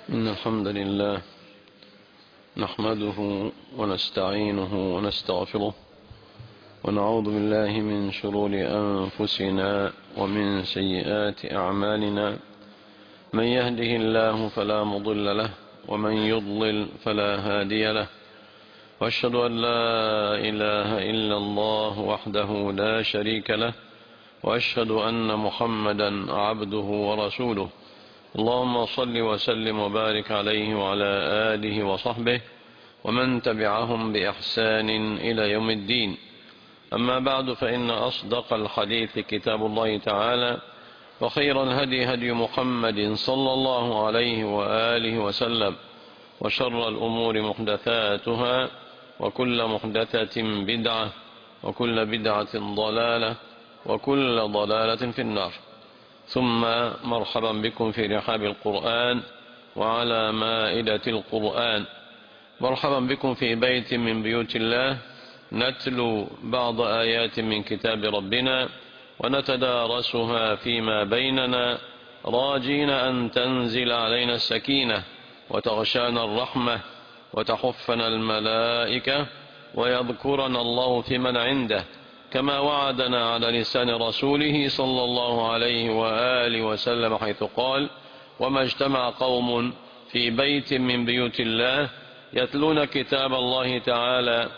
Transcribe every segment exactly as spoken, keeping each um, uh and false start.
إن الحمد لله نحمده ونستعينه ونستغفره ونعوذ بالله من شرور أنفسنا ومن سيئات أعمالنا. من يهده الله فلا مضل له ومن يضلل فلا هادي له، وأشهد أن لا إله إلا الله وحده لا شريك له، وأشهد أن محمدا عبده ورسوله. اللهم صل وسلم وبارك عليه وعلى آله وصحبه ومن تبعهم بإحسان إلى يوم الدين. أما بعد، فإن أصدق الحديث كتاب الله تعالى، وخير الهدي هدي محمد صلى الله عليه وآله وسلم، وشر الأمور محدثاتها، وكل محدثة بدعة، وكل بدعة ضلالة، وكل ضلالة في النار. ثم مرحبا بكم في رحاب القرآن وعلى مائدة القرآن. مرحبا بكم في بيت من بيوت الله، نتلو بعض آيات من كتاب ربنا ونتدارسها فيما بيننا، راجين أن تنزل علينا السكينة وتغشانا الرحمة وتحفنا الملائكة ويذكرنا الله في من عنده، كما وعدنا على لسان رسوله صلى الله عليه وآله وسلم، حيث قال: وما اجتمع قوم في بيت من بيوت الله يتلون كتاب الله تعالى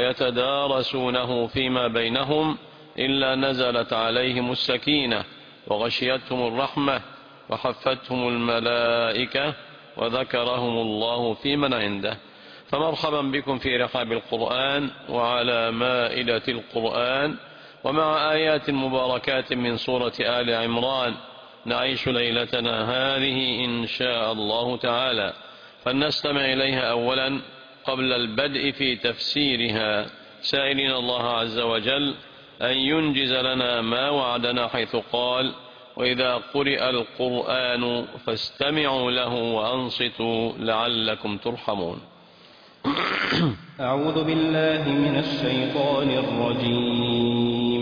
ويتدارسونه فيما بينهم إلا نزلت عليهم السكينة وغشيتهم الرحمة وحفتهم الملائكة وذكرهم الله في من عنده. فمرحبا بكم في رحاب القرآن وعلى مائدة القرآن، ومع آيات مباركات من سورة آل عمران نعيش ليلتنا هذه إن شاء الله تعالى، فلنستمع إليها أولا قبل البدء في تفسيرها، سائلين الله عز وجل أن ينجز لنا ما وعدنا، حيث قال: وإذا قرئ القرآن فاستمعوا له وأنصتوا لعلكم ترحمون. أعوذ بالله من الشيطان الرجيم.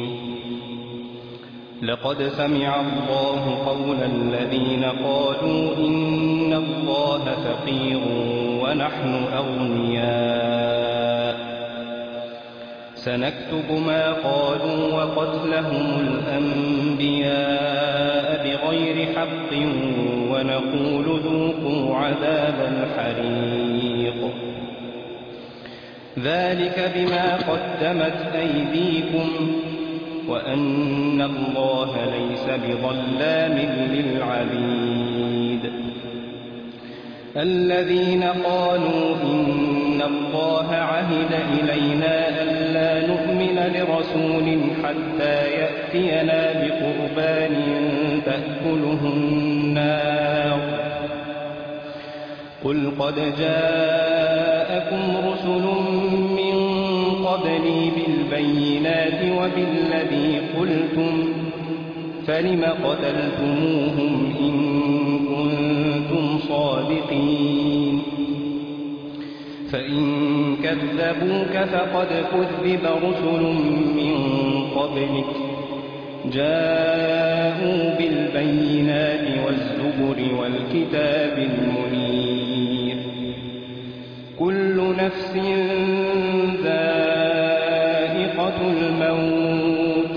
لقد سمع الله قول الذين قالوا إن الله فقير ونحن أغنياء، سنكتب ما قالوا وقتلهم الأنبياء بغير حق ونقول ذوقوا عذاب الحريق، ذلك بما قدمت أيديكم وأن الله ليس بظلام للعبيد. الذين قالوا إن الله عهد إلينا ألا نؤمن لرسول حتى يأتينا بقربان تأكله النار، قل قد جاءكم رسل من قبلي بالبينات وبالذي قلتم، فلم قتلتموهم إن كنتم صادقين؟ فإن كذبوك فقد كذب رسل من قبلك جاءوا بالبينات والزبر والكتاب المنير. كل نفس ذائقة الموت،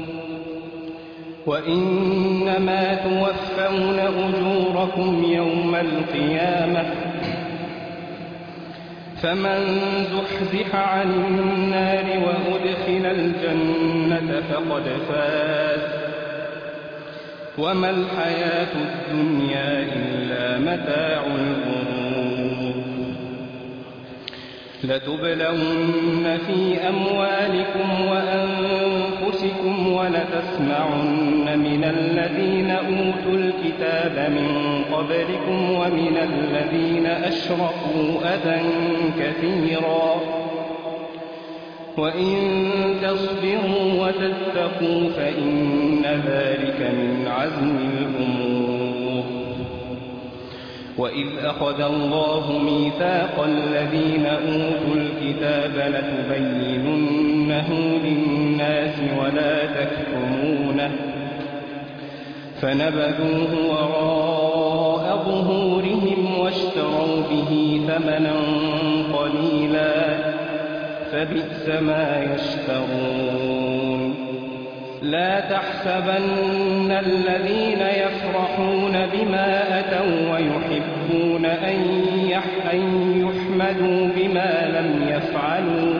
وإنما توفون أجوركم يوم القيامة، فمن زحزح عن النار وأدخل الجنة فقد فاز، وما الحياة الدنيا إلا متاع الغرور. لتبلون في أموالكم وأنفسكم ولتسمعن من الذين أوتوا الكتاب من قبلكم ومن الذين أشركوا أذى كثيرا، وإن تصبروا وتتقوا فإن ذلك من عزم الأمور. وإذ أخذ الله ميثاق الذين أوتوا الكتاب لتبيننه للناس ولا تكتمونه، فنبذوه وراء ظهورهم واشتروا به ثمنا قليلا فبئس ما يشترون. لا تحسبن الذين يفرحون بما أتوا ويحبون أن يحمدوا بما لم يفعلوا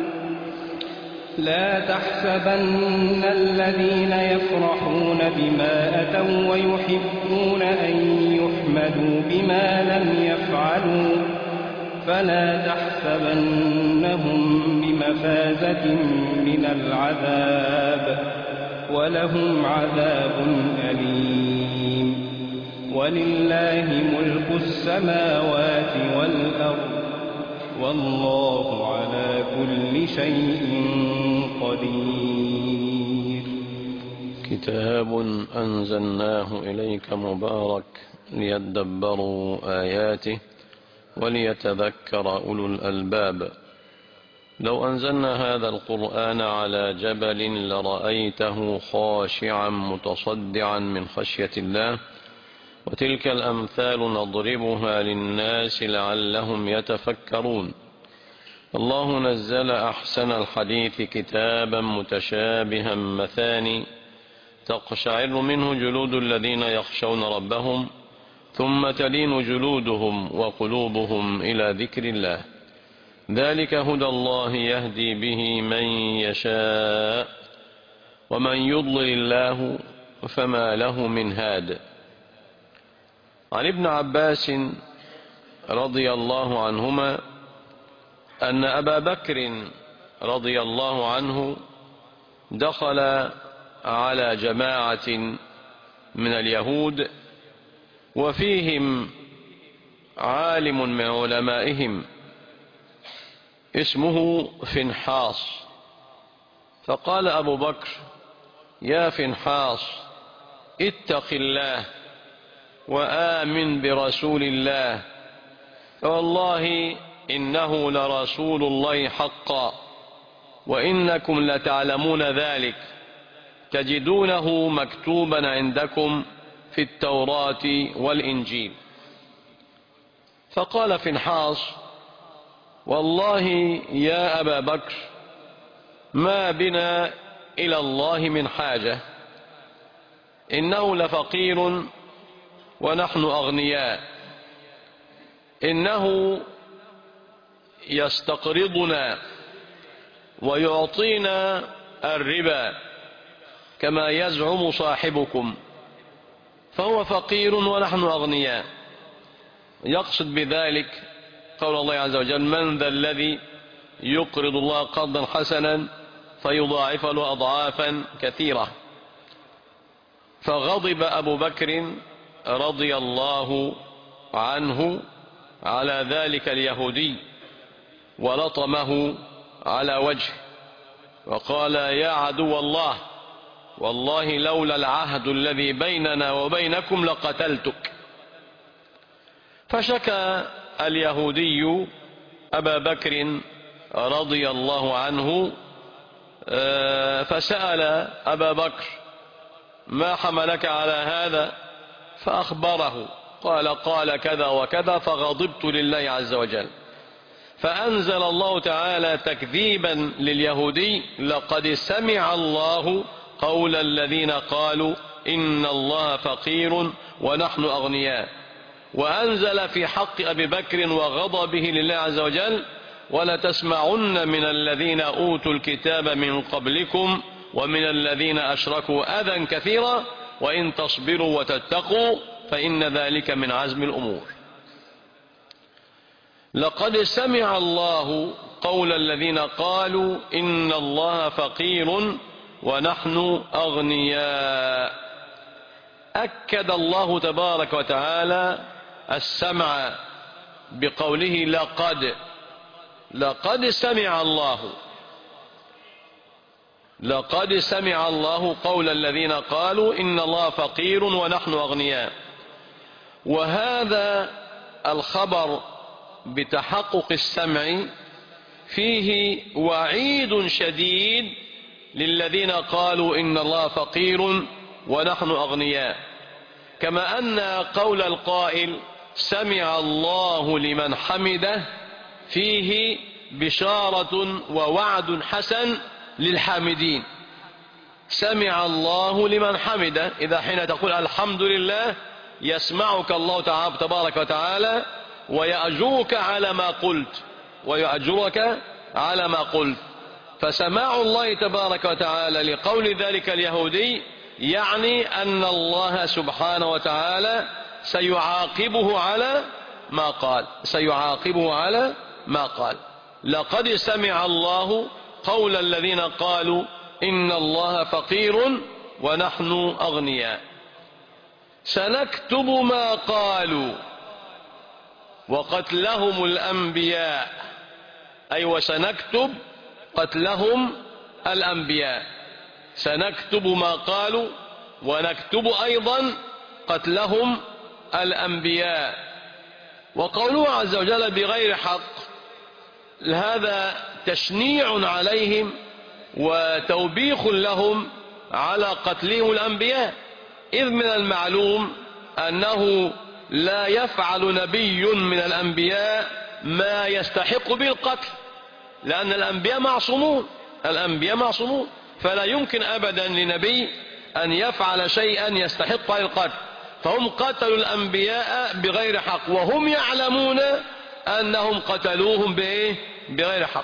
لا تحسبن الذين يفرحون بما أتوا ويحبون أن يحمدوا بما لم يفعلوا فلا تحسبنهم بمفازة من العذاب ولهم عذاب أليم. ولله ملك السماوات والأرض والله على كل شيء قدير. كتاب أنزلناه إليك مبارك ليدبروا آياته وليتذكر أولو الألباب. لو أنزلنا هذا القرآن على جبل لرأيته خاشعا متصدعا من خشية الله. وتلك الأمثال نضربها للناس لعلهم يتفكرون. الله نزل أحسن الحديث كتابا متشابها مثاني تقشعر منه جلود الذين يخشون ربهم ثم تلين جلودهم وقلوبهم إلى ذكر الله. ذلك هدى الله يهدي به من يشاء ومن يضلل الله فما له من هاد. عن ابن عباس رضي الله عنهما أن أبا بكر رضي الله عنه دخل على جماعة من اليهود وفيهم عالم من علمائهم اسمه فنحاص. فقال أبو بكر: يا فنحاص اتق الله وآمن برسول الله، فوالله إنه لرسول الله حقا وإنكم لتعلمون ذلك، تجدونه مكتوبا عندكم في التوراة والإنجيل. فقال فنحاص: والله يا أبا بكر ما بنا إلى الله من حاجة، إنه لفقير ونحن أغنياء، إنه يستقرضنا ويعطينا الربا كما يزعم صاحبكم، فهو فقير ونحن أغنياء. يقصد بذلك قول الله عز وجل: من ذا الذي يقرض الله قرضا حسنا فيضاعف له أضعافا كثيرة. فغضب أبو بكر رضي الله عنه على ذلك اليهودي ولطمه على وجهه وقال: يا عدو الله، والله لولا العهد الذي بيننا وبينكم لقتلتك. فشكى اليهودي أبا بكر رضي الله عنه فسأل أبا بكر: ما حملك على هذا؟ فأخبره، قال: قال كذا وكذا، فغضبت لله عز وجل. فأنزل الله تعالى تكذيبا لليهودي: لقد سمع الله قول الذين قالوا إن الله فقير ونحن أغنياء. وأنزل في حق أبي بكر وغضبه لله عز وجل: ولتسمعن من الذين أوتوا الكتاب من قبلكم ومن الذين أشركوا أذى كثيرا وإن تصبروا وتتقوا فإن ذلك من عزم الأمور. لقد سمع الله قول الذين قالوا إن الله فقير ونحن أغنياء. أكد الله تبارك وتعالى السمع بقوله لقد لقد سمع الله لقد سمع الله قول الذين قالوا إن الله فقير ونحن أغنياء. وهذا الخبر بتحقق السمع فيه وعيد شديد للذين قالوا إن الله فقير ونحن أغنياء، كما أن قول القائل سمع الله لمن حمده فيه بشارة ووعد حسن للحامدين. سمع الله لمن حمده، إذا حين تقول الحمد لله يسمعك الله تعالى تبارك وتعالى ويأجرك على ما قلت، ويأجرك على ما قلت. فسماع الله تبارك وتعالى لقول ذلك اليهودي يعني أن الله سبحانه وتعالى سيعاقبه على ما قال، سيعاقبه على ما قال. لقد سمع الله قول الذين قالوا إن الله فقير ونحن أغنياء. سنكتب ما قالوا وقتلهم الأنبياء، أي وسنكتب قتلهم الأنبياء. سنكتب ما قالوا ونكتب أيضا قتلهم الأنبياء. وقوله عز وجل بغير حق، هذا تشنيع عليهم وتوبيخ لهم على قتلهم الأنبياء، إذ من المعلوم أنه لا يفعل نبي من الأنبياء ما يستحق به القتل، لأن الأنبياء معصومون، الأنبياء معصومون، فلا يمكن أبدا لنبي أن يفعل شيئا يستحق القتل. فهم قتلوا الأنبياء بغير حق وهم يعلمون أنهم قتلوهم بغير حق.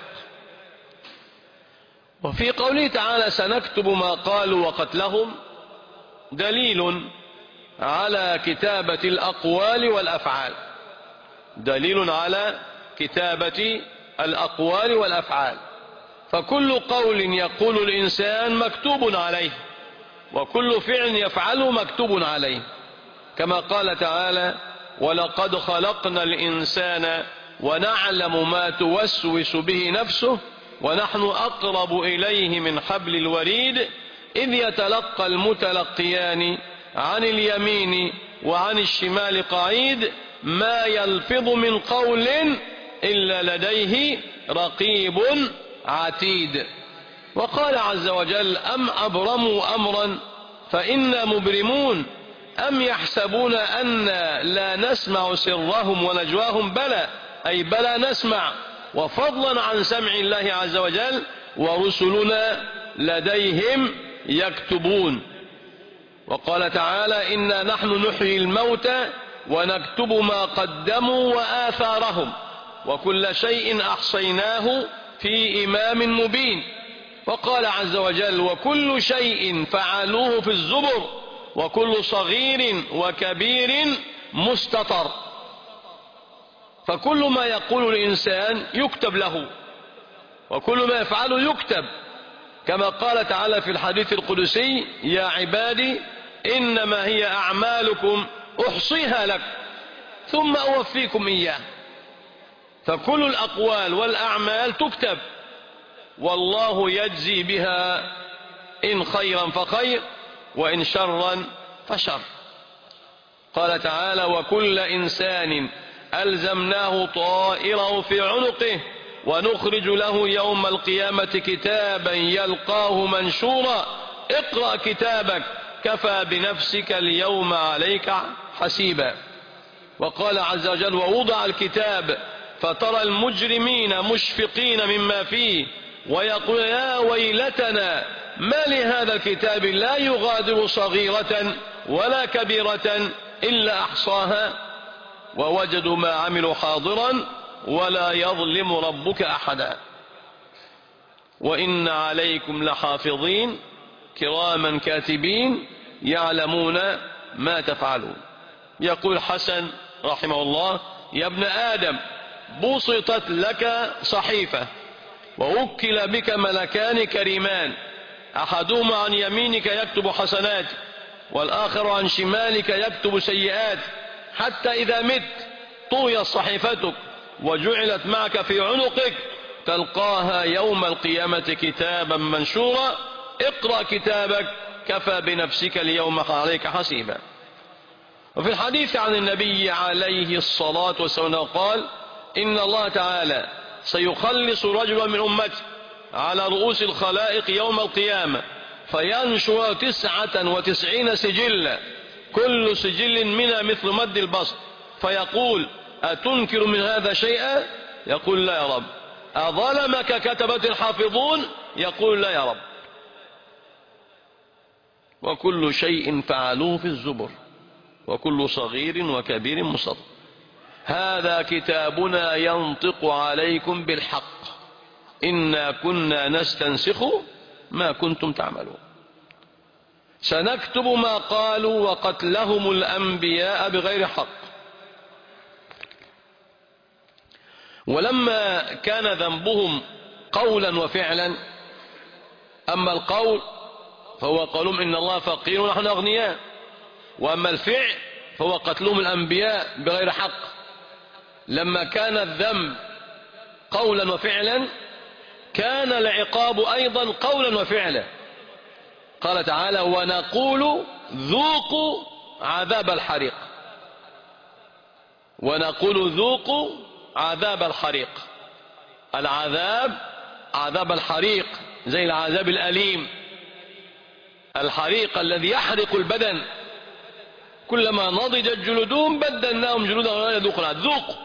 وفي قوله تعالى سنكتب ما قالوا وقتلهم دليل على كتابة الأقوال والأفعال، دليل على كتابة الأقوال والأفعال. فكل قول يقول الإنسان مكتوب عليه، وكل فعل يفعله مكتوب عليه، كما قال تعالى ولقد خلقنا الإنسان ونعلم ما توسوس به نفسه ونحن أقرب إليه من حبل الوريد إذ يتلقى المتلقيان عن اليمين وعن الشمال قعيد ما يلفظ من قول إلا لديه رقيب عتيد. وقال عز وجل أم أبرموا أمرا فإنا مبرمون أم يحسبون أن لا نسمع سرهم ونجواهم بلى، أي بلى نسمع، وفضلا عن سمع الله عز وجل ورسلنا لديهم يكتبون. وقال تعالى إنا نحن نحيي الموتى ونكتب ما قدموا وآثارهم وكل شيء أحصيناه في إمام مبين. وقال عز وجل وكل شيء فعلوه في الزبر وكل صغير وكبير مستطر. فكل ما يقول الإنسان يكتب له، وكل ما يفعله يكتب، كما قال تعالى في الحديث القدسي يا عبادي إنما هي أعمالكم أحصيها لك ثم أوفيكم إياه. فكل الأقوال والأعمال تكتب، والله يجزي بها إن خيرا فخير وإن شرا فشر. قال تعالى وكل إنسان ألزمناه طائره في عنقه ونخرج له يوم القيامة كتابا يلقاه منشورا اقرأ كتابك كفى بنفسك اليوم عليك حسيبا. وقال عز وجل ووضع الكتاب فترى المجرمين مشفقين مما فيه ويقول يا ويلتنا ما لهذا الكتاب لا يغادر صغيرة ولا كبيرة إلا أحصاها ووجدوا ما عملوا حاضرا ولا يظلم ربك أحدا. وإن عليكم لحافظين كراما كاتبين يعلمون ما تفعلون. يقول حسن رحمه الله يا ابن آدم بسطت لك صحيفة ووكل بك ملكان كريمان أحدهما عن يمينك يكتب حسنات والآخر عن شمالك يكتب سيئات حتى إذا مت طويت صحيفتك وجعلت معك في عنقك تلقاها يوم القيامة كتابا منشورا اقرأ كتابك كفى بنفسك اليوم عليك حسيبا. وفي الحديث عن النبي عليه الصلاة والسلام قال إن الله تعالى سيخلص رجلا من أمته على رؤوس الخلائق يوم القيامة فينشر تسعة وتسعين سجلا كل سجل منها مثل مد البصر فيقول أتنكر من هذا شيئا؟ يقول لا يا رب. أظلمك كتبة الحافظون؟ يقول لا يا رب. وكل شيء فعلوه في الزبر وكل صغير وكبير مصدر. هذا كتابنا ينطق عليكم بالحق إنا كنا نستنسخ ما كنتم تعملون سنكتب ما قالوا وقتلهم الأنبياء بغير حق. ولما كان ذنبهم قولا وفعلا، أما القول فهو قولهم إن الله فقير ونحن أغنياء، وأما الفعل فهو قتلهم الأنبياء بغير حق. لما كان الذنب قولا وفعلا كان العقاب أيضا قولا وفعلا. قال تعالى ونقول ذوقوا عذاب الحريق، ونقول ذوقوا عذاب الحريق. العذاب عذاب الحريق زي العذاب الأليم، الحريق الذي يحرق البدن، كلما نضجت جلودهم بدلناهم جلودا غيرها يذوقوا العذاب. ذوقوا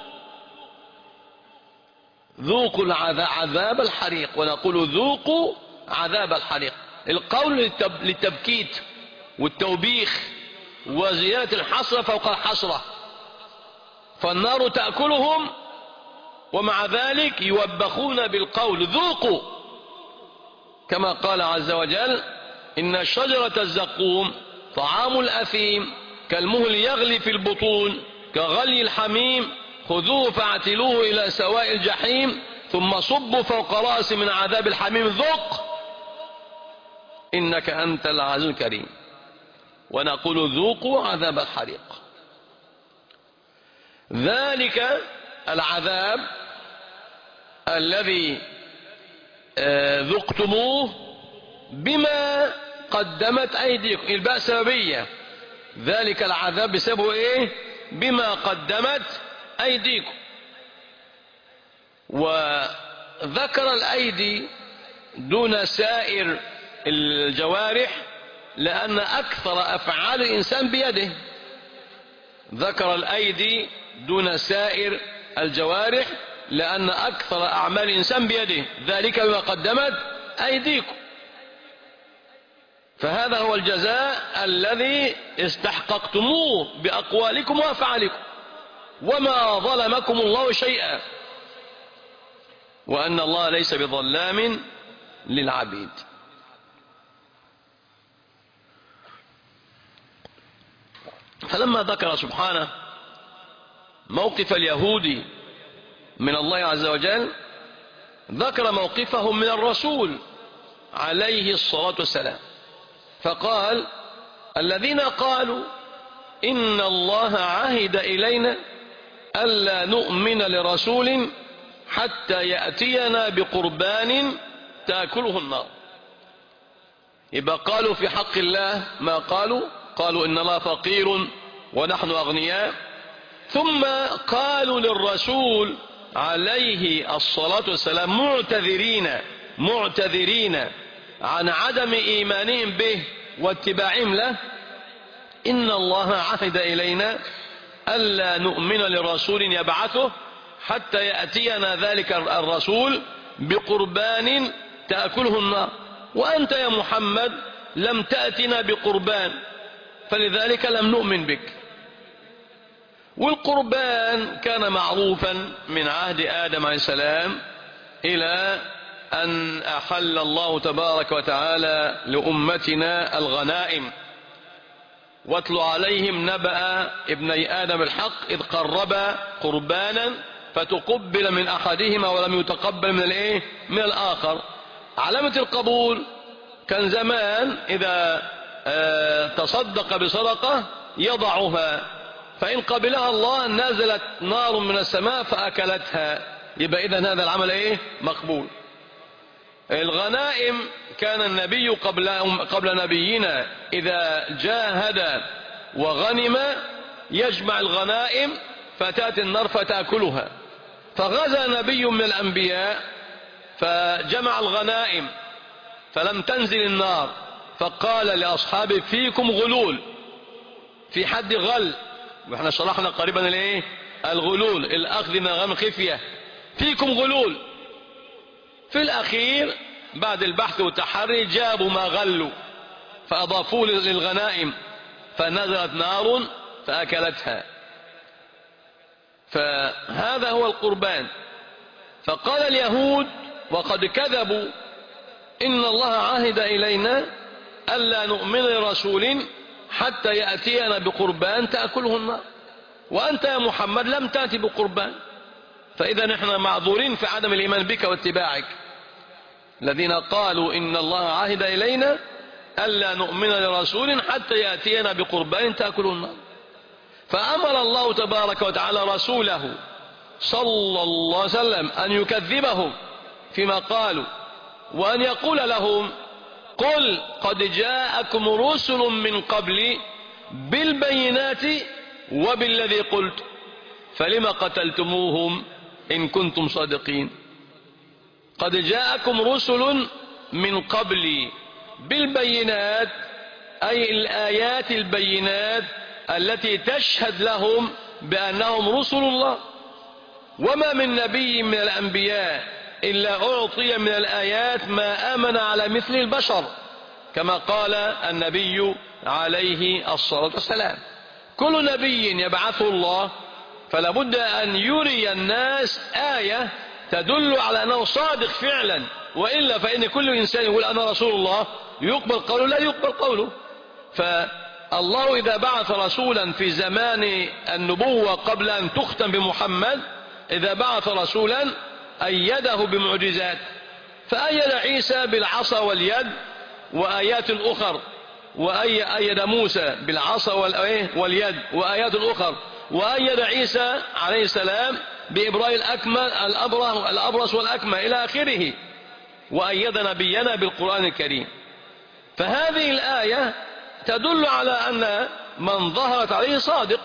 ذوقوا العذاب الحريق، ونقول ذوقوا عذاب الحريق. القول للتبكيت والتوبيخ وزيادة الحسرة فوق الحسرة، فالنار تأكلهم ومع ذلك يوبخون بالقول ذوقوا، كما قال عز وجل إن شجرة الزقوم طعام الأثيم كالمهل يغلي في البطون كغلي الحميم خذوه فاعتلوه إلى سواء الجحيم ثم صبوا فوق رأس من عذاب الحميم ذق إنك أنت العزيز الكريم. ونقول ذوقوا عذاب الحريق. ذلك العذاب الذي ذقتموه بما قدمت أيديكم، الباء سببية. ذلك العذاب بسببه إيه؟ بما قدمت أيديكم. وذكر الأيدي دون سائر الجوارح لأن أكثر أفعال الإنسان بيده. ذكر الأيدي دون سائر الجوارح لأن أكثر أعمال الإنسان بيده، ذلك بما قدمت أيديكم. فهذا هو الجزاء الذي استحققتموه بأقوالكم وأفعالكم، وما ظلمكم الله شيئا، وأن الله ليس بظلام للعبيد. فلما ذكر سبحانه موقف اليهود من الله عز وجل ذكر موقفهم من الرسول عليه الصلاة والسلام، فقال الذين قالوا إن الله عهد إلينا ألا نؤمن لرسول حتى يأتينا بقربان تأكله النار. يبقى قالوا في حق الله ما قالوا، قالوا إن الله فقير ونحن أغنياء، ثم قالوا للرسول عليه الصلاة والسلام معتذرين معتذرين عن عدم إيمانهم به واتباعهم له إن الله عهد إلينا ألا نؤمن لرسول يبعثه حتى يأتينا ذلك الرسول بقربان تأكله النار، وأنت يا محمد لم تأتنا بقربان فلذلك لم نؤمن بك. والقربان كان معروفا من عهد آدم عليه السلام إلى أن أحل الله تبارك وتعالى لأمتنا الغنائم. واتل عليهم نبأ ابني آدم الحق إذ قربا قربانا فتقبل من أحدهما ولم يتقبل من الإيه؟ من الآخر. علامة القبول كان زمان إذا تصدق بصدقة يضعها، فإن قبلها الله نزلت نار من السماء فأكلتها، يبقى إذن هذا العمل إيه؟ مقبول. الغنائم كان النبي قبل, قبل نبينا إذا جاهد وغنم يجمع الغنائم فتأتي النار فتأكلها. فغزا نبي من الأنبياء فجمع الغنائم فلم تنزل النار، فقال لأصحابه فيكم غلول، في حد غل واحنا شرحنا قريبا الايه الغلول، الاخذ من غير خفية. فيكم غلول. في الاخير بعد البحث والتحري جابوا ما غلوا فاضافوه للغنائم فنزلت نار فاكلتها. فهذا هو القربان. فقال اليهود وقد كذبوا إن الله عهد إلينا ألا نؤمن لرسول حتى يأتينا بقربان تأكله النار، وأنت يا محمد لم تأتي بقربان، فإذا نحن معذورين في عدم الإيمان بك واتباعك. الذين قالوا إن الله عهد إلينا ألا نؤمن لرسول حتى يأتينا بقربان تأكله النار. فأمر الله تبارك وتعالى رسوله صلى الله عليه وسلم أن يكذبهم فيما قالوا، وأن يقول لهم قل قد جاءكم رسل من قبلي بالبينات وبالذي قلت فلم قتلتموهم إن كنتم صادقين. قد جاءكم رسل من قبلي بالبينات أي الآيات البينات التي تشهد لهم بأنهم رسل الله. وما من نبي من الأنبياء إلا أعطي من الآيات ما آمن على مثل البشر، كما قال النبي عليه الصلاة والسلام. كل نبي يبعثه الله فلا بد أن يري الناس آية تدل على أنه صادق فعلا، وإلا فإن كل إنسان يقول أنا رسول الله يقبل قوله لا يقبل قوله. فالله إذا بعث رسولا في زمان النبوة قبل أن تختم بمحمد، إذا بعث رسولا أيده بمعجزات، فأيد عيسى بالعصا واليد وآيات أخر، وأيد موسى بالعصا واليد وآيات أخر، وأيد عيسى عليه السلام بإبراء الأكمى الأبرص والأكمى إلى آخره، وأيد نبينا بالقرآن الكريم. فهذه الآية تدل على أن من ظهرت عليه صادق.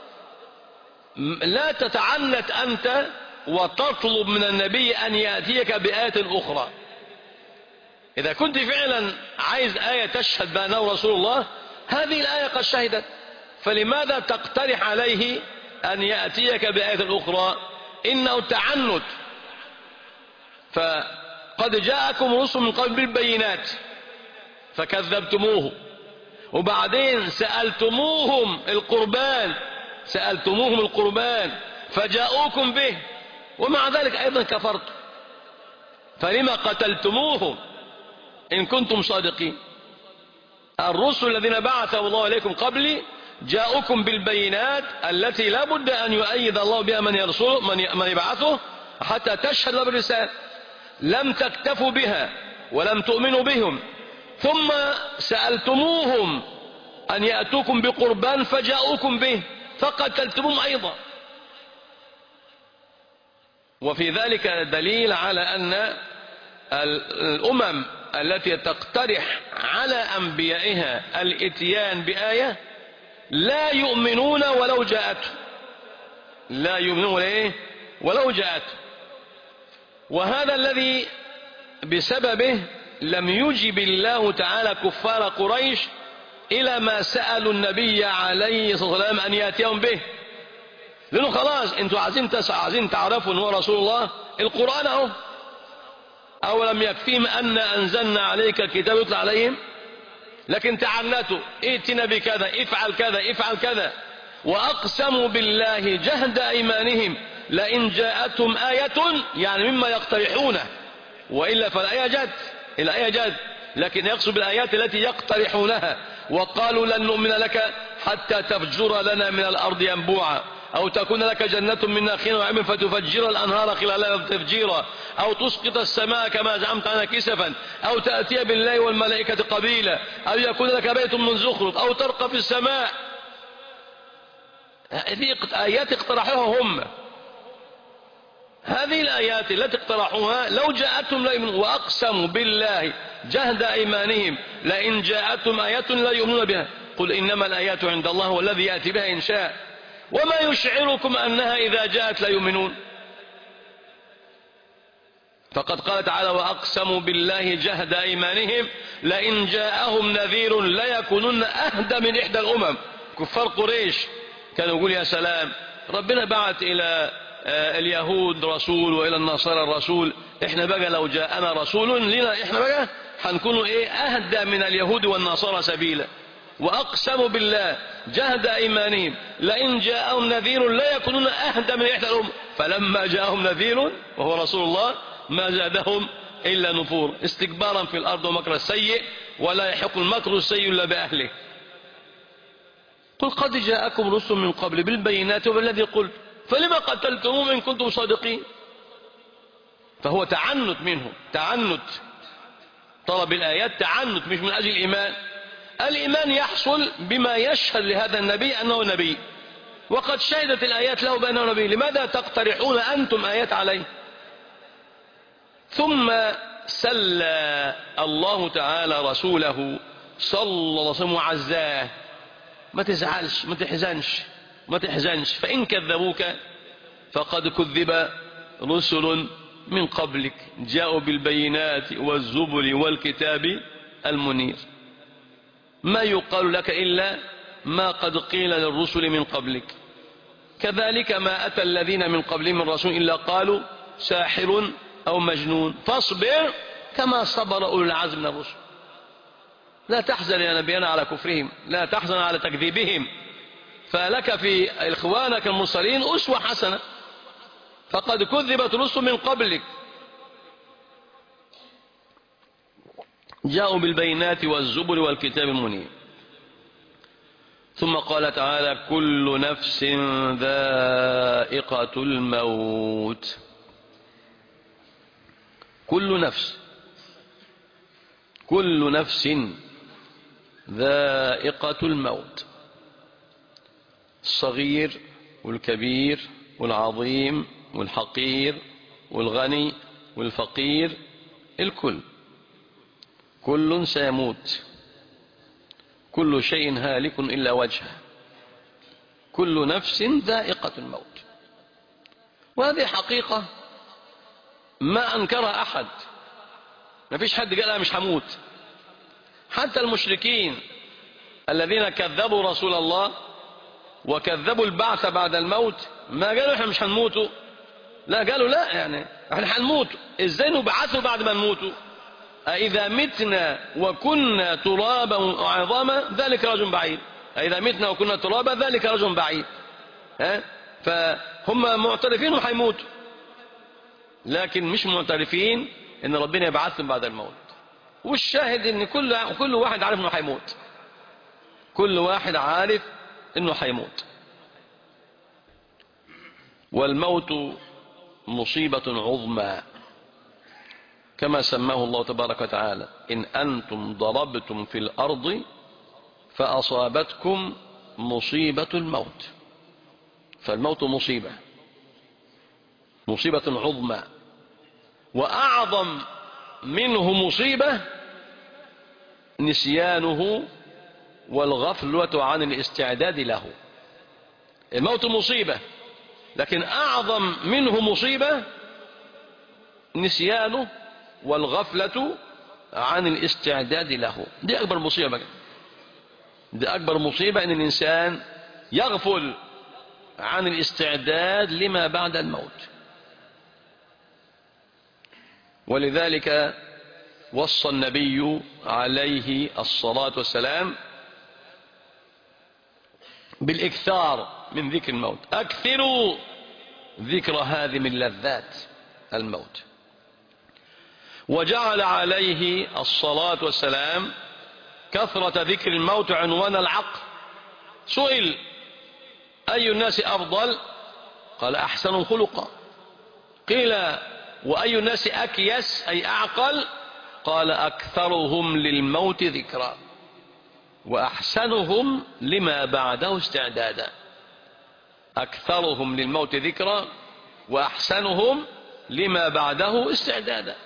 لا تتعنت أنت وتطلب من النبي أن يأتيك بآية أخرى. إذا كنت فعلا عايز آية تشهد بأنه رسول الله، هذه الآية قد شهدت، فلماذا تقترح عليه أن يأتيك بآية أخرى؟ إنه تعنت. فقد جاءكم رسل من قبل بالبينات فكذبتموه، وبعدين سألتموهم القربان سألتموهم القربان فجاءوكم به، ومع ذلك أيضا كفرتم. فلما قتلتموهم إن كنتم صادقين؟ الرسل الذين بعثهم الله إليكم قبلي جاءوكم بالبينات التي لا بد أن يؤيد الله بها من يرسل من يبعثه حتى تشهد له بالرسالة. لم تكتفوا بها ولم تؤمنوا بهم، ثم سألتموهم أن يأتوكم بقربان فجاءوكم به فقتلتموهم أيضا. وفي ذلك دليل على أن الأمم التي تقترح على أنبيائها الإتيان بآية لا يؤمنون ولو جاءته لا يؤمنون إيه؟ ولو جاءته. وهذا الذي بسببه لم يجب الله تعالى كفار قريش إلى ما سألوا النبي عليه الصلاة والسلام أن يأتيهم به، لأنه خلاص أنتوا عايزين عايزين تعرفوا أنه رسول الله، القرآن أهو. أولم يكفيهم أن أنزلنا عليك الكتاب يتلى عليهم؟ لكن تعنتوا ائتنا بكذا افعل كذا افعل كذا، وأقسموا بالله جهد أيمانهم لئن جاءتهم آية، يعني مما يقترحونه، وإلا فالآية جد الآية جد لكن يقصد بالآيات التي يقترحونها. وقالوا لن نؤمن لك حتى تفجر لنا من الأرض ينبوعا، أو تكون لك جنة من نخيل وعنب فتفجر الأنهار خلالها تفجيرا، أو تسقط السماء كما زعمت عنها كسفا، أو تأتي بالله والملائكة قبيلا، أو يكون لك بيت من زخرف، أو ترقى في السماء. هذه آيات اقترحوها هم. هذه الآيات التي اقترحوها لو جاءتهم لا يؤمنون، وأقسموا بالله جهد أيمانهم لئن جاءتهم آية لا يؤمنون بها. قل إنما الآيات عند الله والذي يأتي بها إن شاء، وما يشعركم أنها إذا جاءت لا يؤمنون. فقد قال تعالى وأقسموا بالله جهد أيمانهم لئن جاءهم نذير ليكونن أهدى من إحدى الأمم. كفار قريش كانوا يقول يا سلام ربنا بعت إلى اليهود رسول وإلى النصارى الرسول، إحنا بقى لو جاءنا رسول لنا إحنا بقى هنكون إيه أهدى من اليهود والنصارى سبيلا. وأقسموا بالله جهد أيمانهم لئن جاءهم نذير لا يكونون أهدى من إحدى الأمم، فلما جاءهم نذير وهو رسول الله ما زادهم إلا نفور استكبارا في الأرض ومكر السيء ولا يحق المكر السيء إلا بأهله. قل قد جاءكم رسل من قبل بالبينات وبالذي قلت فلما قتلتموهم إن كنتم صادقين. فهو تعنت منه، تعنت طلب الآيات تعنت مش من أجل الإيمان. الإيمان يحصل بما يشهد لهذا النبي أنه نبي، وقد شهدت الآيات له بأنه نبي، لماذا تقترحون أنتم آيات عليه؟ ثم سلى الله تعالى رسوله صلى الله عليه وسلم وعزاه، ما تزعلش ما تحزنش ما تحزنش فإن كذبوك فقد كذب رسل من قبلك جاءوا بالبينات والزبر والكتاب المنير، ما يقال لك إلا ما قد قيل للرسل من قبلك. كذلك ما أتى الذين من قبلهم من رسول إلا قالوا ساحر أو مجنون فاصبر كما صبر أولو العزم من الرسل. لا تحزن يا نبينا على كفرهم، لا تحزن على تكذيبهم، فلك في إخوانك المرسلين أسوة حسنة، فقد كذبت رسل من قبلك جاءوا بالبينات والزبر والكتاب المنير. ثم قال تعالى كل نفس ذائقة الموت. كل نفس كل نفس ذائقة الموت، الصغير والكبير والعظيم والحقير والغني والفقير، الكل كل سيموت، كل شيء هالك إلا وجهه، كل نفس ذائقة الموت. وهذه حقيقة ما أنكرها أحد، ما فيش حد قال أنا مش هموت. حتى المشركين الذين كذبوا رسول الله وكذبوا البعث بعد الموت ما قالوا احنا مش هنموتوا، لا قالوا لا يعني احنا هنموت، ازاي نبعثوا بعد ما نموتوا؟ أإذا متنا وكنا ترابا وعظاما ذلك رجل بعيد، أإذا متنا وكنا ترابا ذلك رجل بعيد. ها؟ فهم معترفين انهم هيموتوا، لكن مش معترفين ان ربنا يبعثهم بعد الموت. والشاهد ان كل كل واحد عارف انه هيموت، كل واحد عارف انه هيموت. والموت مصيبة عظمى كما سماه الله تبارك وتعالى إن أنتم ضربتم في الأرض فأصابتكم مصيبة الموت. فالموت مصيبة مصيبة عظمى، وأعظم منه مصيبة نسيانه والغفلة عن الاستعداد له. الموت مصيبة، لكن أعظم منه مصيبة نسيانه والغفلة عن الاستعداد له. دي أكبر مصيبة، دي أكبر مصيبة إن الإنسان يغفل عن الاستعداد لما بعد الموت. ولذلك وصى النبي عليه الصلاة والسلام بالإكثار من ذكر الموت، أكثروا ذكر هذه من لذات الموت. وجعل عليه الصلاة والسلام كثرة ذكر الموت عنوان العقل. سئل أي الناس أفضل؟ قال أحسن خلقا. قيل وأي الناس أكيس أي أعقل؟ قال أكثرهم للموت ذكرا وأحسنهم لما بعده استعدادا. أكثرهم للموت ذكرا وأحسنهم لما بعده استعدادا.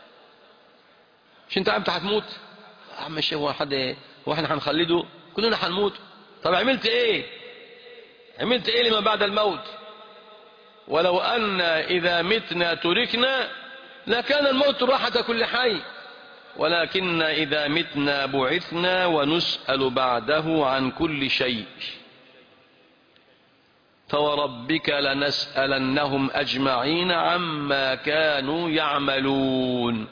مش انت عم هتموت يا عم الشيخ، هو حد هو احنا هنخلده كلنا هنموت؟ طب عملت ايه عملت ايه لما بعد الموت؟ ولو ان اذا متنا تركنا لكان الموت راحة كل حي، ولكن اذا متنا بعثنا ونسأل بعده عن كل شيء. فوربك لنسألنهم أجمعين عما كانوا يعملون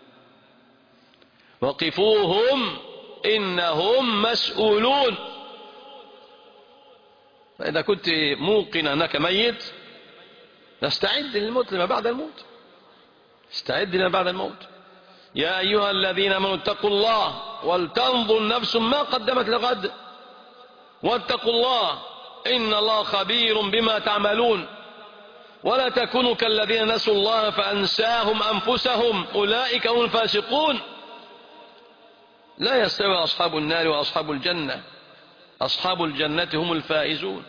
وقفوهم إنهم مسؤولون. فإذا كنت موقنا أنك ميت نستعد للموت لما بعد الموت، استعد لما بعد الموت. يا أيها الذين آمنوا اتقوا الله ولتنظر نفس ما قدمت لغد واتقوا الله إن الله خبير بما تعملون ولا تكونوا كالذين نسوا الله فأنساهم أنفسهم أولئك هم الفاسقون. لا يستوي أصحاب النار وأصحاب الجنة، أصحاب الجنة هم الفائزون.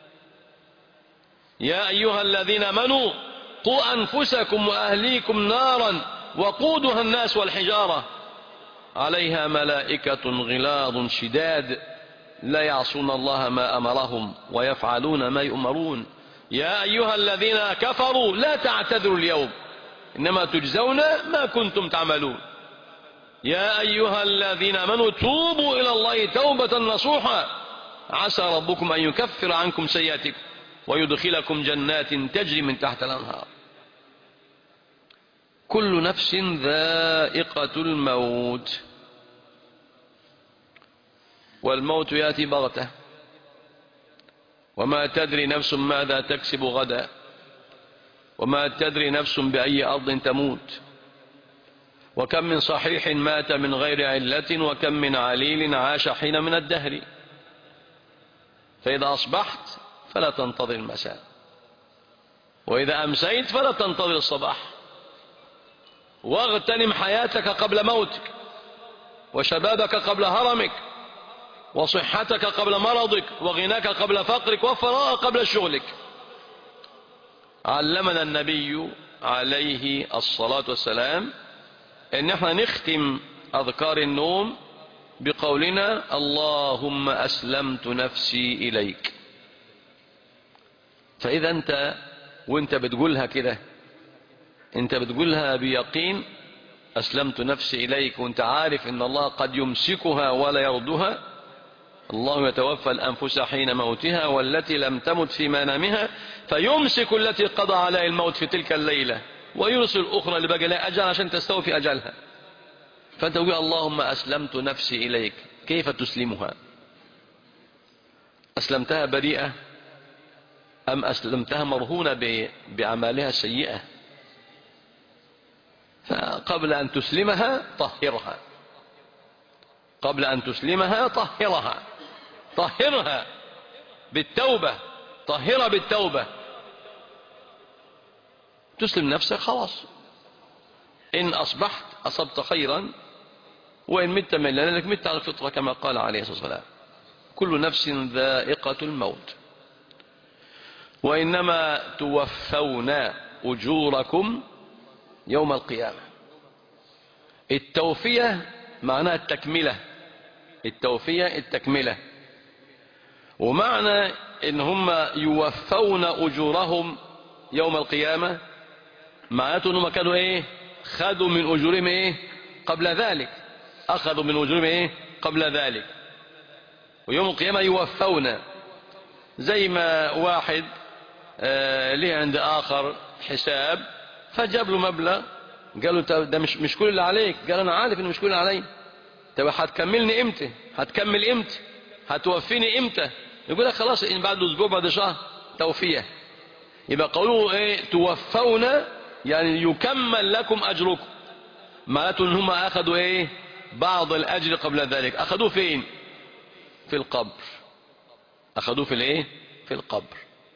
يا أيها الذين آمنوا قوا أنفسكم وأهليكم نارا وقودها الناس والحجارة عليها ملائكة غلاظ شداد لا يعصون الله ما أمرهم ويفعلون ما يؤمرون. يا أيها الذين كفروا لا تعتذروا اليوم إنما تجزون ما كنتم تعملون. يا أيها الذين آمنوا توبوا إلى الله توبة نصوحا عسى ربكم أن يكفر عنكم سيئاتكم ويدخلكم جنات تجري من تحت الأنهار. كل نفس ذائقة الموت والموت يأتي بغتة وما تدري نفس ماذا تكسب غدا وما تدري نفس بأي أرض تموت. وكم من صحيح مات من غير علة وكم من عليل عاش حين من الدهر. فإذا أصبحت فلا تنتظر المساء وإذا أمسيت فلا تنتظر الصباح. واغتنم حياتك قبل موتك وشبابك قبل هرمك وصحتك قبل مرضك وغناك قبل فقرك وفراغ قبل شغلك. علمنا النبي عليه الصلاة والسلام ان احنا نختم اذكار النوم بقولنا اللهم اسلمت نفسي اليك. فاذا انت وانت بتقولها كده انت بتقولها بيقين اسلمت نفسي اليك وانت عارف ان الله قد يمسكها ولا يردها. الله يتوفى الانفس حين موتها والتي لم تمت في منامها فيمسك التي قضى عليها الموت في تلك الليلة ويرسل الأخرى اللي بقى لها أجل عشان تستوفي أجلها. فأنت تقول اللهم أسلمت نفسي إليك. كيف تسلمها؟ أسلمتها بريئة أم أسلمتها مرهونة بأعمالها السيئة؟ فقبل أن تسلمها طهرها، قبل أن تسلمها طهرها، طهرها بالتوبة، طهرها بالتوبة. تسلم نفسك خلاص، إن أصبحت أصبت خيرا وإن مت من لأنك مت على الفطرة كما قال عليه الصلاة والسلام كل نفس ذائقة الموت وإنما توفون أجوركم يوم القيامة. التوفية معناها التكملة، التوفية التكملة. ومعنى إن هم يوفون أجورهم يوم القيامة معناته إنهم كانوا إيه؟ خذوا من أجورهم إيه؟ قبل ذلك، أخذوا من أجورهم إيه؟ قبل ذلك. ويوم القيامة يوفون، زي ما واحد آه ليه عند آخر حساب فجاب له مبلغ قال له ده مش مش كل اللي عليك، قال أنا عارف إنه مش كل اللي علي. طب هتكملني إمتى؟ هتكمل إمتى؟ هتوفيني إمتى؟ يقول لك خلاص إن بعد أسبوع بعد شهر توفية. يبقى قولوا إيه؟ توفون يعني يكمل لكم أجركم. معناته إن هم أخذوا إيه؟ بعض الأجر قبل ذلك. أخذوه فين؟ في القبر. أخذوه في الإيه؟ في القبر.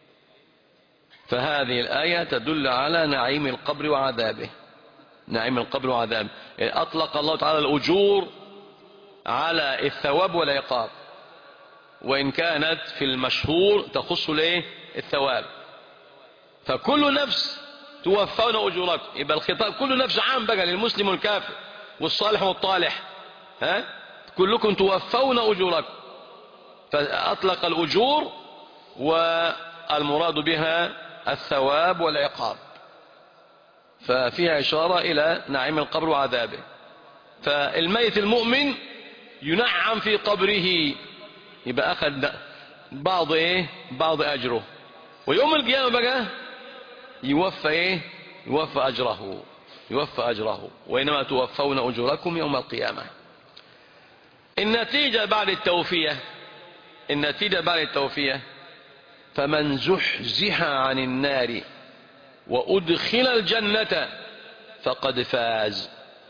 فهذه الآية تدل على نعيم القبر وعذابه، نعيم القبر وعذابه. أطلق الله تعالى الأجور على الثواب والعقاب، وإن كانت في المشهور تخص ليه؟ الثواب. فكل نفس توفون أجوركم، يبقى الخطاب كل نفس عام بقى للمسلم والكافر والصالح والطالح، ها؟ كلكم توفون أجوركم. فأطلق الأجور والمراد بها الثواب والعقاب، ففيها إشارة إلى نعيم القبر وعذابه. فالميت المؤمن ينعم في قبره، يبقى أخذ بعض إيه؟ بعض أجره. ويوم القيامة بقى يوفى ايه؟ يوفى أجره، يوفى أجره، وإنما توفون أجوركم يوم القيامة. النتيجة بعد التوفية، النتيجة بعد التوفية فمن زحزح عن النار وأدخل الجنة فقد فاز.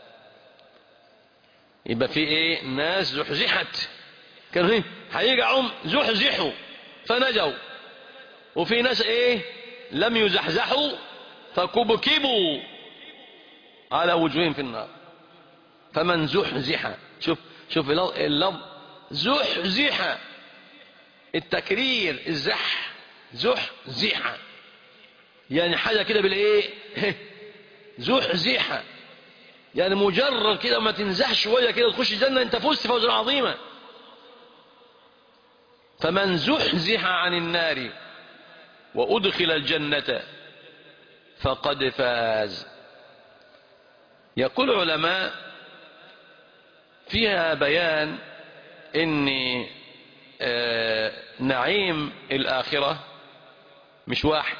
يبقى في ايه؟ ناس زحزحت، كانوا ايه؟ هيقعوا زحزحوا فنجوا، وفي ناس ايه؟ لم يزحزحوا فكبكبوا على وجوههم في النار. فمن زحزح، شوف شوف اللفظ زحزح، التكرير، الزح، زحزح، يعني حاجة كده بالايه؟ زحزح، يعني مجرد كده ما تنزح شوية كده تخش الجنة انت فزت فوزا عظيما. فمن زحزح عن النار وأدخل الجنة فقد فاز. يقول العلماء فيها بيان ان نعيم الآخرة مش واحد،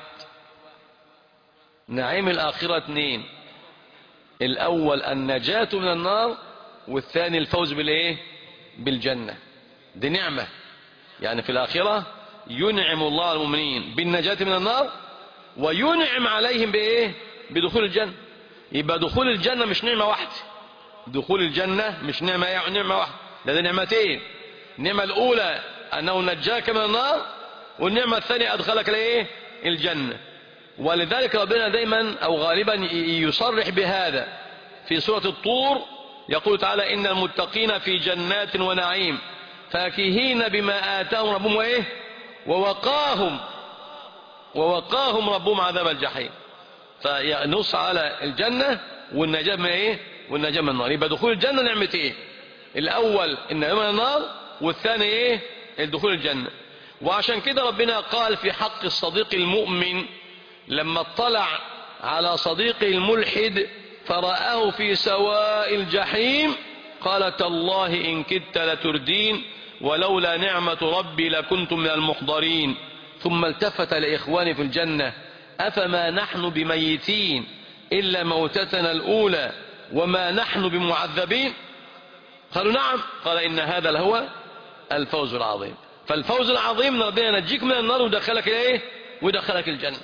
نعيم الآخرة اثنين، الأول النجاة من النار، والثاني الفوز بالايه؟ بالجنة. دي نعمة، يعني في الآخرة ينعم الله المؤمنين بالنجاة من النار، وينعم عليهم بايه؟ بدخول الجنة. يبقى دخول الجنة مش نعمة واحدة، دخول الجنة مش نعمة نعمة واحدة، ده نعمتين. النعمة الأولى أنه نجاك من النار، والنعمة الثانية أدخلك لإيه؟ الجنة. ولذلك ربنا دايما أو غالبا يصرح بهذا في سورة الطور، يقول تعالى إن المتقين في جنات ونعيم فاكهين بما آتاهم ربهم وإيه؟ ووقاهم ووقاهم ربهم عذاب الجحيم. فنص على الجنة والنجاة من إيه؟ والنجاة من النار. يبقى دخول الجنة نعمتين، الأول النجاة من النار، والثاني إيه؟ الدخول الجنة. وعشان كده ربنا قال في حق الصديق المؤمن لما اطلع على صديقه الملحد فرآه في سواء الجحيم قال تالله إن كدت لتردين ولولا نعمة ربي لكنت من المحضرين. ثم التفت لإخواني في الجنة أفما نحن بميتين إلا موتتنا الأولى وما نحن بمعذبين؟ قالوا نعم. قال إن هذا لهو الفوز العظيم. فالفوز العظيم ان ربنا ينجيك من النار ودخلك الايه؟ ودخلك الجنة.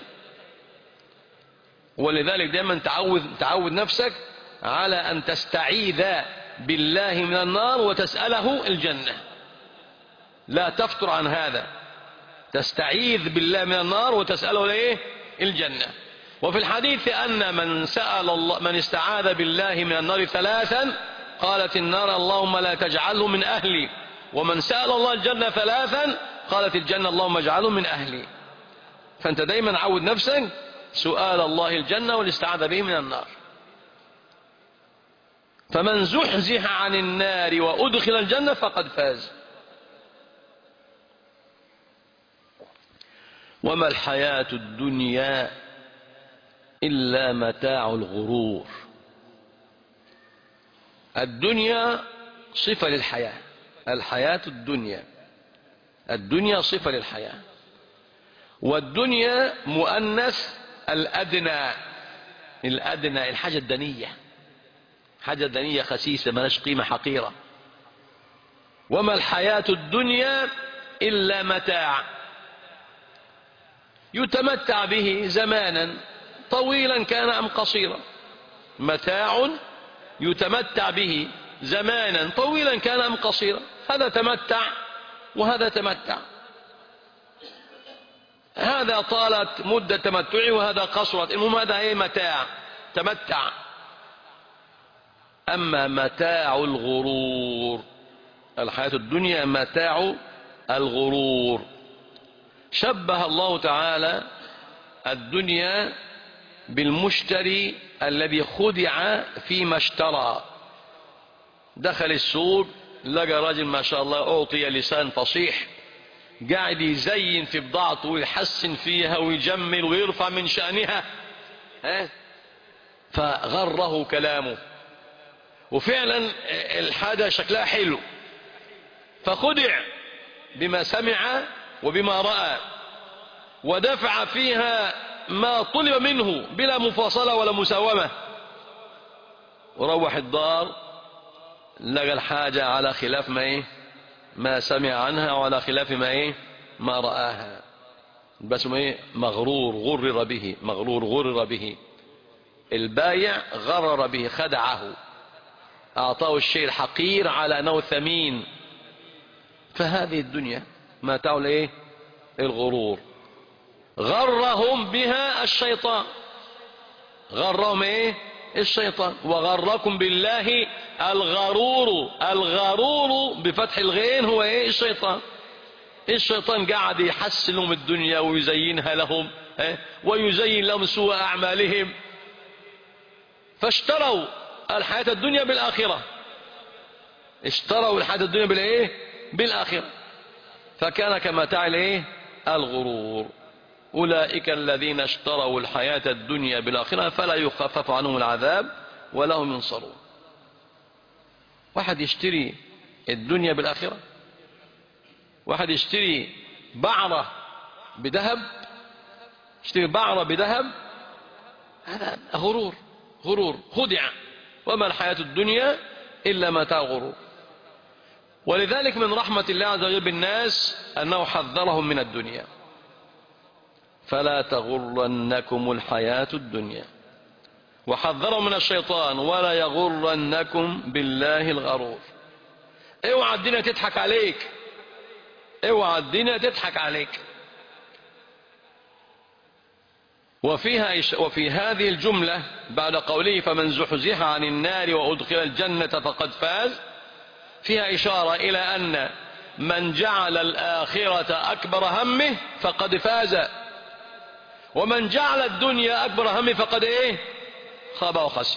ولذلك دائما تعود تعود نفسك على أن تستعيذ بالله من النار وتسأله الجنة، لا تفتر عن هذا، تستعيذ بالله من النار وتسأله الايه؟ الجنة. وفي الحديث أن من سأل الله من استعاذ بالله من النار ثلاثا قالت النار اللهم لا تجعله من أهلي، ومن سأل الله الجنة ثلاثا قالت الجنة اللهم اجعله من أهلي. فأنت دايما عود نفسك سؤال الله الجنة والاستعاذة به من النار. فمن زحزح عن النار وأدخل الجنة فقد فاز. وما الحياة الدنيا إلا متاع الغرور. الدنيا صفة للحياة، الحياة الدنيا، الدنيا صفة للحياة. والدنيا مؤنث الأدنى، الأدنى الحاجة الدنية، حاجة دنية خسيسة مالهاش قيمة، حقيرة. وما الحياة الدنيا إلا متاع يتمتع به زمانا طويلا كان أم قصيرا، متاع يتمتع به زمانا طويلا كان أم قصيرا. هذا تمتع وهذا تمتع، هذا طالت مدة تمتعه وهذا قصرت، المهم هذا ايه؟ متاع، تمتع. أما متاع الغرور، الحياة الدنيا متاع الغرور. شبه الله تعالى الدنيا بالمشتري الذي خدع فيما اشترى. دخل السوق لقى راجل ما شاء الله أعطي لسان فصيح قاعد يزين في بضاعته ويحسن فيها ويجمل ويرفع من شأنها، فغره كلامه، وفعلا الحاجة شكلها حلو، فخدع بما سمع وبما رأى، ودفع فيها ما طلب منه بلا مفاصلة ولا مساومة، وروح الدار لقى الحاجة على خلاف ما إيه ما سمع عنها، وعلى خلاف ما إيه ما رآها. بس ما إيه مغرور غرر به، مغرور غرر به. البايع غرر به، خدعه، أعطاه الشيء الحقير على أنه ثمين. فهذه الدنيا متاع الايه الغرور. غرهم بها الشيطان، غرهم ايه الشيطان. وغركم بالله الغرور، الغرور بفتح الغين هو ايه الشيطان. الشيطان قاعد يحسن لهم الدنيا ويزينها لهم ويزين لهم سوء أعمالهم، فاشتروا الحياة الدنيا بالآخرة، اشتروا الحياة الدنيا بالايه بالآخرة، فكان كمتاع الايه الغرور. أولئك الذين اشتروا الحياة الدنيا بالآخرة فلا يخفف عنهم العذاب ولا هم ينصرون. واحد يشتري الدنيا بالآخرة، واحد يشتري بعرة بذهب، يشتري بعرة بذهب، هذا غرور، غرور، خدع. وما الحياة الدنيا إلا متاع غرور. ولذلك من رحمة الله عز وجل بالناس أنه حذرهم من الدنيا، فلا تغرنكم الحياة الدنيا، وحذرهم من الشيطان ولا يغرنكم بالله الغرور. اوعى الدنيا تضحك عليك، اوعى الدنيا تضحك عليك. وفيها وفي هذه الجملة بعد قوله فمن زحزح عن النار وأدخل الجنة فقد فاز، فيها إشارة إلى أن من جعل الآخرة أكبر همه فقد فاز، ومن جعل الدنيا أكبر همه فقد إيه خاب وخسر.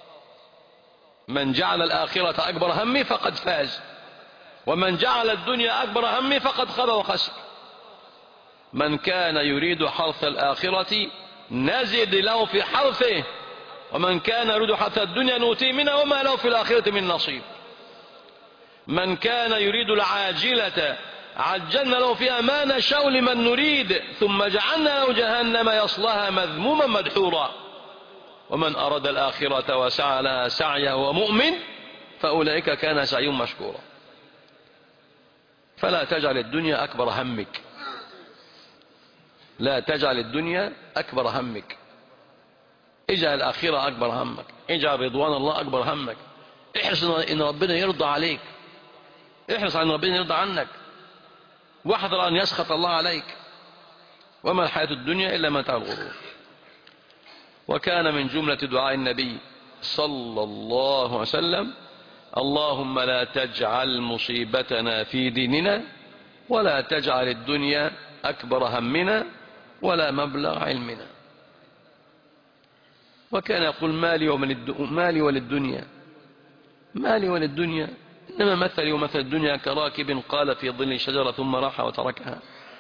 من جعل الآخرة أكبر همه فقد فاز، ومن جعل الدنيا أكبر همه فقد خاب وخسر. من كان يريد حرث الآخرة نزد له في حرثه، ومن كان يريد حرث الدنيا نؤتيه منها وما له في الآخرة من نصيب. من كان يريد العاجلة عجلنا له فيها ما نشاء لمن نريد ثم جعلنا له جهنم يصلها مذموما مدحورا. ومن أراد الآخرة وسعى لها سعيه ومؤمن فأولئك كان سعيهم مشكورا. فلا تجعل الدنيا أكبر همك، لا تجعل الدنيا أكبر همك، اجعل الآخرة أكبر همك، اجعل رضوان الله أكبر همك. احرص إن ربنا يرضى عليك، احرص على أن ربنا يرضى عنك، واحذر أن يسخط الله عليك. وما الحياة الدنيا إلا متاع الغرور. وكان من جملة دعاء النبي صلى الله عليه وسلم اللهم لا تجعل مصيبتنا في ديننا ولا تجعل الدنيا أكبر همنا ولا مبلغ علمنا. وكان يقول مالي مالي وللدنيا، مالي وللدنيا، إنما مثلي ومثل الدنيا كراكب قال في ظل شجرة ثم راح وتركها.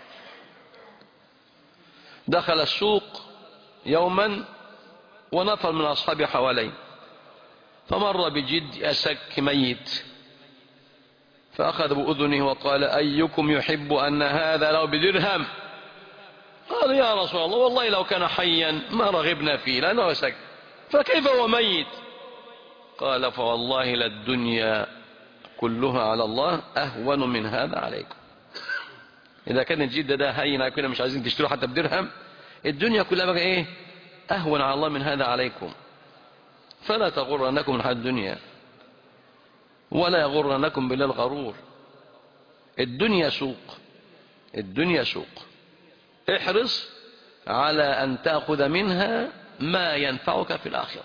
دخل السوق يوما ونفر من أصحابه حواليه، فمر بجد أسك ميت، فأخذ بأذنه وقال أيكم يحب أن هذا لو بدرهم؟ قال يا رسول الله والله لو كان حيا ما رغبنا فيه لأنه أسك، فكيف هو ميت؟ قال فوالله للدنيا كلها على الله أهون من هذا عليكم. إذا كان الجد ده هين كنا مش عايزين تشتروا حتى بدرهم، الدنيا كلها بقى إيه أهون على الله من هذا عليكم. فلا تغرنكم الحياة الدنيا ولا يغرنكم بالله الغرور. الدنيا سوق، الدنيا سوق، احرص على أن تأخذ منها ما ينفعك في الآخرة.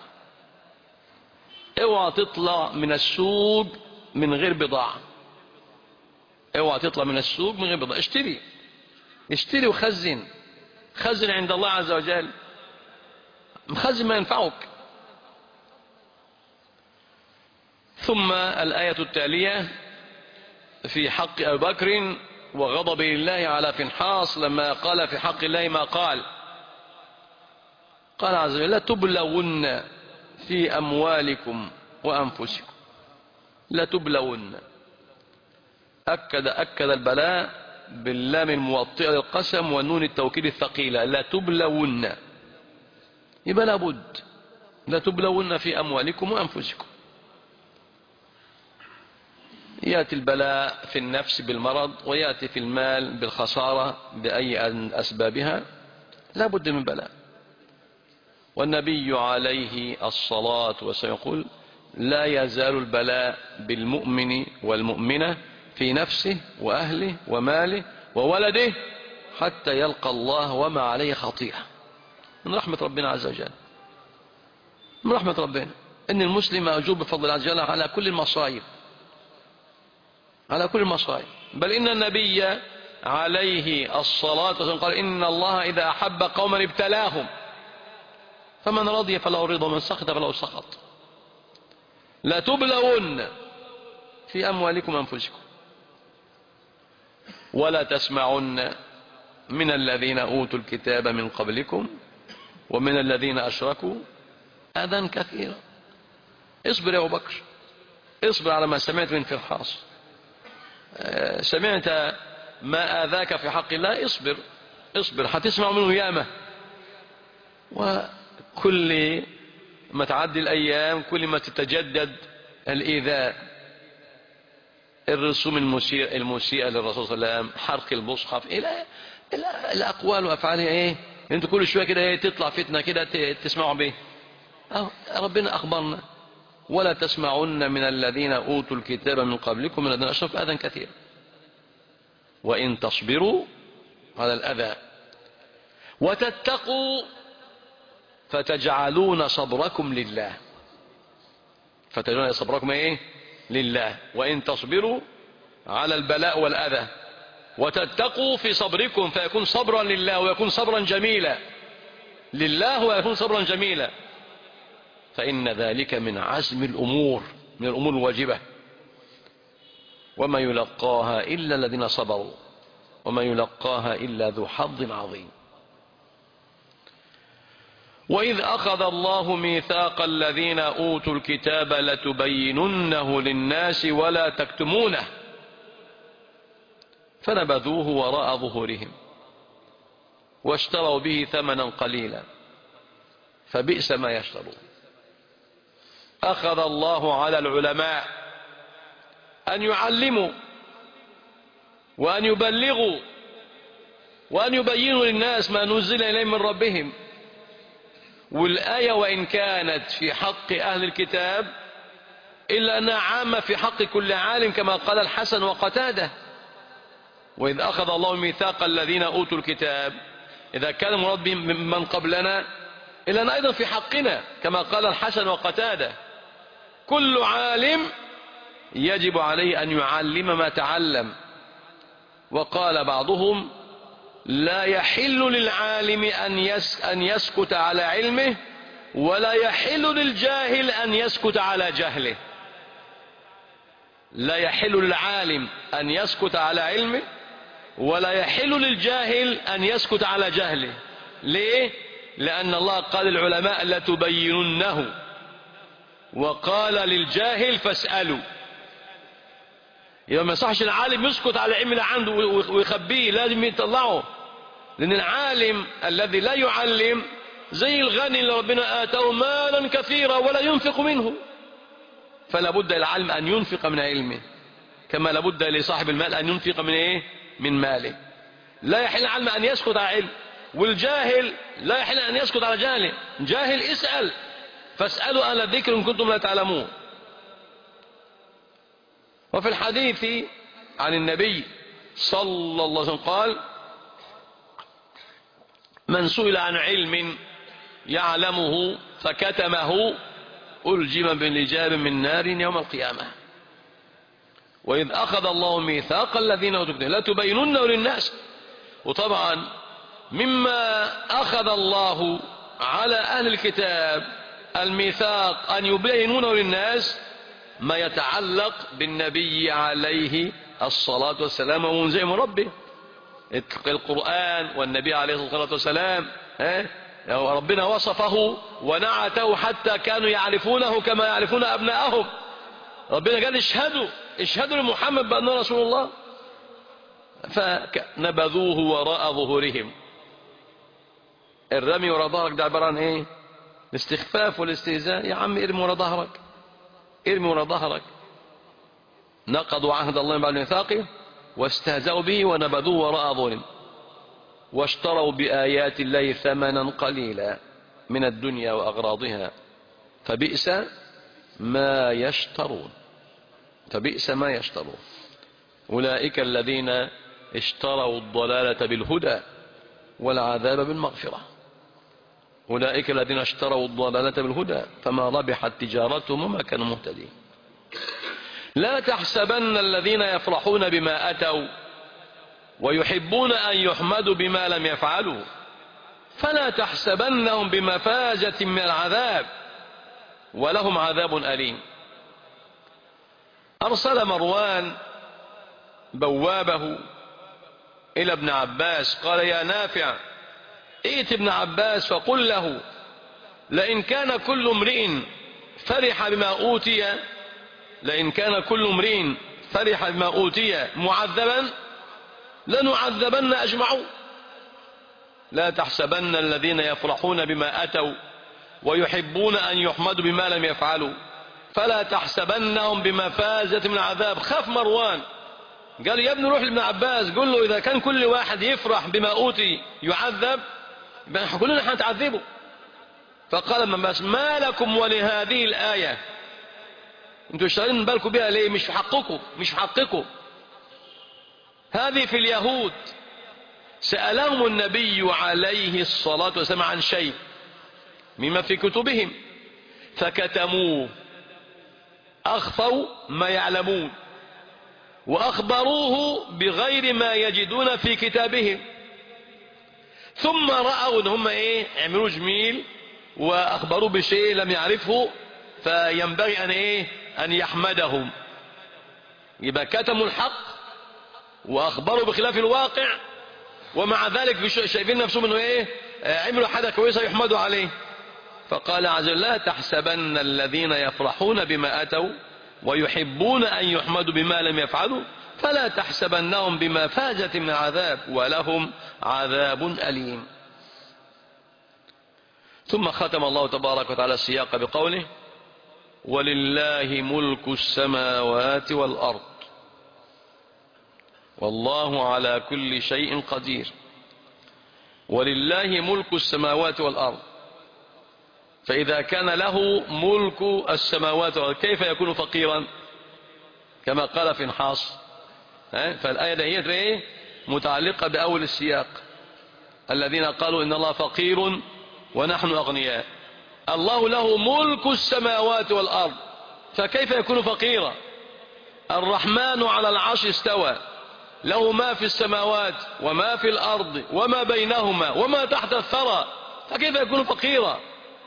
اوعى تطلع من السوق من غير بضاعة، اوعى تطلع من السوق من غير بضاعة. اشتري اشتري وخزن، خزن عند الله عز وجل، خزن ما ينفعك. ثم الآية التالية في حق أبي بكر وغضب الله على فنحاس لما قال في حق الله ما قال. قال عز وجل لا تبلغن في أموالكم وأنفسكم، لا تبلغن. أكد أكد البلاء باللام الموطئة للقسم والنون التوكيد الثقيلة، لا تبلون، يبقى لابد لا تبلون في أموالكم وأنفسكم. يأتي البلاء في النفس بالمرض، ويأتي في المال بالخسارة بأي أسبابها، لا بد من بلاء. والنبي عليه الصلاة والسلام يقول: لا يزال البلاء بالمؤمن والمؤمنة في نفسه وأهله وماله وولده حتى يلقى الله وما عليه خطيئة. من رحمة ربنا عز وجل، من رحمة ربنا إن المسلم مأجور بفضل الله عز وجل على كل المصائب، على كل المصائب. بل إن النبي عليه الصلاة والسلام قال: إن الله إذا أحب قوما ابتلاهم، فمن رضي فله الرضا ومن سخط فله السخط. لا تبلون في أموالكم وأنفسكم ولا تسمعن من الذين أوتوا الكتاب من قبلكم ومن الذين أشركوا أذى كثيرا. اصبر يا أبو بكر، اصبر على ما سمعت من فرحاص. سمعت ما آذاك في حق الله، اصبر اصبر، هتسمع منه ياما. وكل ما تعدي الأيام كل ما تتجدد الإيذاء. الرسوم المسيئة المسيئة للرسول صلى الله عليه وسلم، حرق المصحف، إلى إلى الأقوال وأفعالها إيه. أنتوا كل شوية كده إيه تطلع فتنة كده تسمعوا به. أه ربنا أخبرنا: ولا تسمعن من الذين أوتوا الكتاب من قبلكم من الذين أشركوا أذى كثيرا وإن تصبروا على الأذى وتتقوا فتجعلون صبركم لله. فتجعلون صبركم إيه؟ لله. وإن تصبروا على البلاء والأذى وتتقوا في صبركم فيكون صبرا لله ويكون صبرا جميلا لله ويكون صبرا جميلا، فإن ذلك من عزم الأمور، من الأمور الواجبة. وما يلقاها إلا الذين صبروا وما يلقاها إلا ذو حظ عظيم. وإذ أخذ الله ميثاق الذين أوتوا الكتاب لتبيننه للناس ولا تكتمونه فنبذوه وراء ظهورهم واشتروا به ثمنا قليلا فبئس ما يشترون. أخذ الله على العلماء أن يعلموا وأن يبلغوا وأن يبينوا للناس ما نزل إليهم من ربهم. والآية وإن كانت في حق أهل الكتاب إلا أنها عامة في حق كل عالم، كما قال الحسن وقتادة: وإذ أخذ الله ميثاق الذين أوتوا الكتاب، إذا كان مراد بهم من قبلنا إلا أن أيضا في حقنا، كما قال الحسن وقتادة: كل عالم يجب عليه أن يعلم ما تعلم. وقال بعضهم: لا يحل للعالم أن يسكت على علمه ولا يحل للجاهل أن يسكت على جهله. لا يحل للعالم أن يسكت على علمه ولا يحل للجاهل أن يسكت على جهله. ليه؟ لأن الله قال للعلماء لتبيننه، وقال للجاهل فاسألوا. يبقى ما يصحش العالم يسكت على علم اللي عنده ويخبيه، لازم يطلعه. لأن العالم الذي لا يعلم زي الغني اللي ربنا آتاه مالا كثيرا ولا ينفق منه، فلا بد للعالم أن ينفق من علمه كما لا بد لصاحب المال أن ينفق من إيه؟ من ماله. لا يحل العالم أن يسكت على علم، والجاهل لا يحل أن يسكت على جهله. جاهل اسأل، فاسألوا أهل الذكر إن كنتم لا تعلمون. وفي الحديث عن النبي صلى الله عليه وسلم قال: من سئل عن علم يعلمه فكتمه ألجم بلجام من نار يوم القيامة. وإذ أخذ الله ميثاق الذين أوتوا الكتاب لا تبيننه للناس. وطبعا مما أخذ الله على أهل الكتاب الميثاق أن يبينونه للناس ما يتعلق بالنبي عليه الصلاة والسلام ومنزل من ربه. القرآن والنبي عليه الصلاة والسلام ربنا وصفه ونعته حتى كانوا يعرفونه كما يعرفون أبناءهم. ربنا قال: اشهدوا اشهدوا لمحمد بأنه رسول الله. فنبذوه وراء ظهورهم. الرمي وراء ظهرك ده عبارة عن ايه؟ الاستخفاف والاستهزاء. يا عم ارمي وراء ظهرك، ارمي وراء ظهرك. نقضوا عهد الله بعد ميثاقه واستهزأوا به ونبذوه وراء ظهورهم واشتروا بآيات الله ثمنا قليلا من الدنيا وأغراضها فبئس ما يشترون. فبئس ما يشترون. أولئك الذين اشتروا الضلالة بالهدى والعذاب بالمغفرة. أولئك الذين اشتروا الضلالة بالهدى فما ربحت تجارتهم وما كانوا مهتدين. لا تحسبن الذين يفرحون بما أتوا ويحبون أن يحمدوا بما لم يفعلوا فلا تحسبنهم بمفازة من العذاب ولهم عذاب أليم. أرسل مروان بوابه إلى ابن عباس قال يا نافع ائت ابن عباس فقل له لئن كان كل امرئ فرح بما أوتي لئن كان كل امرئ فرح بما أوتي معذبا لنعذبن أجمعون. لا تحسبن الذين يفرحون بما أتوا ويحبون أن يحمدوا بما لم يفعلوا فلا تحسبنهم بمفازة من عذاب. خاف مروان قال يا ابن روح لابن عباس قل له إذا كان كل واحد يفرح بما أوتي يعذب يبقى كلنا هنتعذبه. فقال ابن عباس ما لكم ولهذه الآية انتوا شغالين بالكم بها ليه؟ مش في حقكم مش في حقكم. هذه في اليهود سألهم النبي عليه الصلاة والسلام عن شيء مما في كتبهم فكتموه أخفوا ما يعلمون وأخبروه بغير ما يجدون في كتابهم ثم رأوا ان هم ايه عملوا جميل وأخبروه بشيء لم يعرفه فينبغي أن ايه أن يحمدهم. يبقى كتموا الحق وأخبروا بخلاف الواقع ومع ذلك شايفين نفسهم انه ايه عملوا حاجة كويسة يحمدوا عليه. فقال عز وجل لا تحسبن الذين يفرحون بما أتوا ويحبون أن يحمدوا بما لم يفعلوا فلا تحسبنهم بمفازة من عذاب ولهم عذاب أليم. ثم ختم الله تبارك وتعالى السياق بقوله ولله ملك السماوات والأرض والله على كل شيء قدير. ولله ملك السماوات والأرض. فإذا كان له ملك السماوات والأرض كيف يكون فقيرا كما قال فنحاس؟ فالآية هي ايه متعلقة بأول السياق الذين قالوا إن الله فقير ونحن أغنياء. الله له ملك السماوات والأرض فكيف يكون فقيرا؟ الرحمن على العرش استوى له ما في السماوات وما في الأرض وما بينهما وما تحت الثرى فكيف يكون فقيرا؟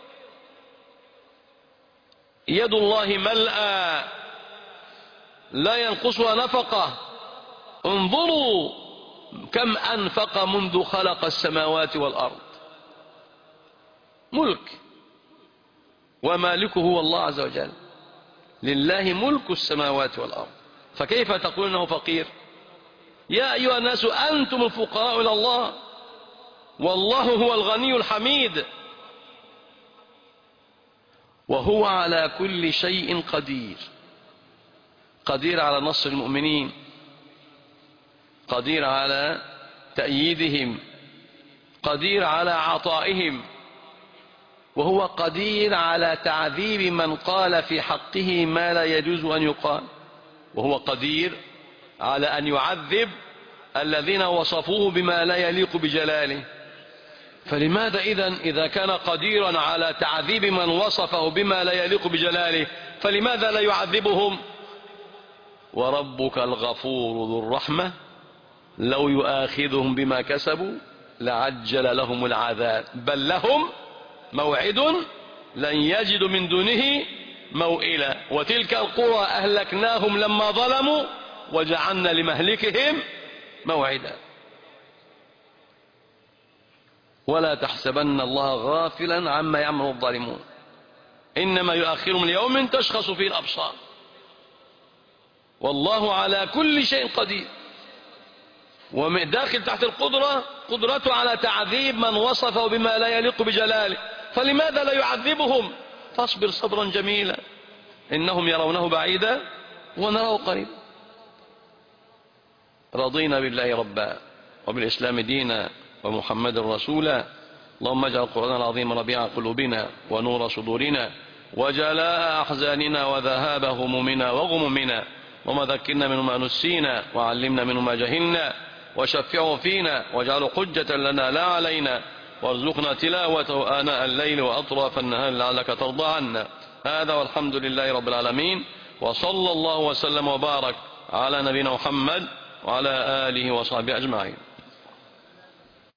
يد الله ملأى لا ينقصها نفقة انظروا كم أنفق منذ خلق السماوات والأرض. ملك ومالكه هو الله عز وجل. لله ملك السماوات والأرض فكيف تقول انه فقير؟ يا أيها الناس أنتم الفقراء إلى الله والله هو الغني الحميد وهو على كل شيء قدير. قدير على نصر المؤمنين قدير على تأييدهم قدير على عطائهم وهو قدير على تعذيب من قال في حقه ما لا يجوز أن يقال وهو قدير على أن يعذب الذين وصفوه بما لا يليق بجلاله. فلماذا إذن إذا كان قديرا على تعذيب من وصفه بما لا يليق بجلاله فلماذا لا يعذبهم؟ وربك الغفور ذو الرحمة لو يؤاخذهم بما كسبوا لعجل لهم العذاب بل لهم موعد لن يجدوا من دونه موئلا وتلك القرى أهلكناهم لما ظلموا وجعلنا لمهلكهم موعدا. ولا تحسبن الله غافلا عما يعمل الظالمون إنما يؤخرهم ليوم تشخص فيه الأبصار والله على كل شيء قدير. وداخل تحت القدرة قدرته على تعذيب من وصفه بما لا يليق بجلاله، فلماذا لا يعذبهم؟ فاصبر صبرا جميلا، إنهم يرونه بعيدا ونراه قريبا. رضينا بالله ربا وبالإسلام دينا ومحمد رسولا. اللهم اجعل القرآن العظيم ربيع قلوبنا ونور صدورنا وجلاء أحزاننا وذهاب همومنا وغمومنا، اللهم ذكرنا منه ما نسينا وعلمنا منه ما جهلنا وشفعه فينا واجعله حجة لنا لا علينا، وارزقنا تلاوته آناء الليل وأطراف النهار لعلك ترضى عنا. هذا والحمد لله رب العالمين، وصلى الله وسلم وبارك على نبينا محمد وعلى آله وصحبه أجمعين.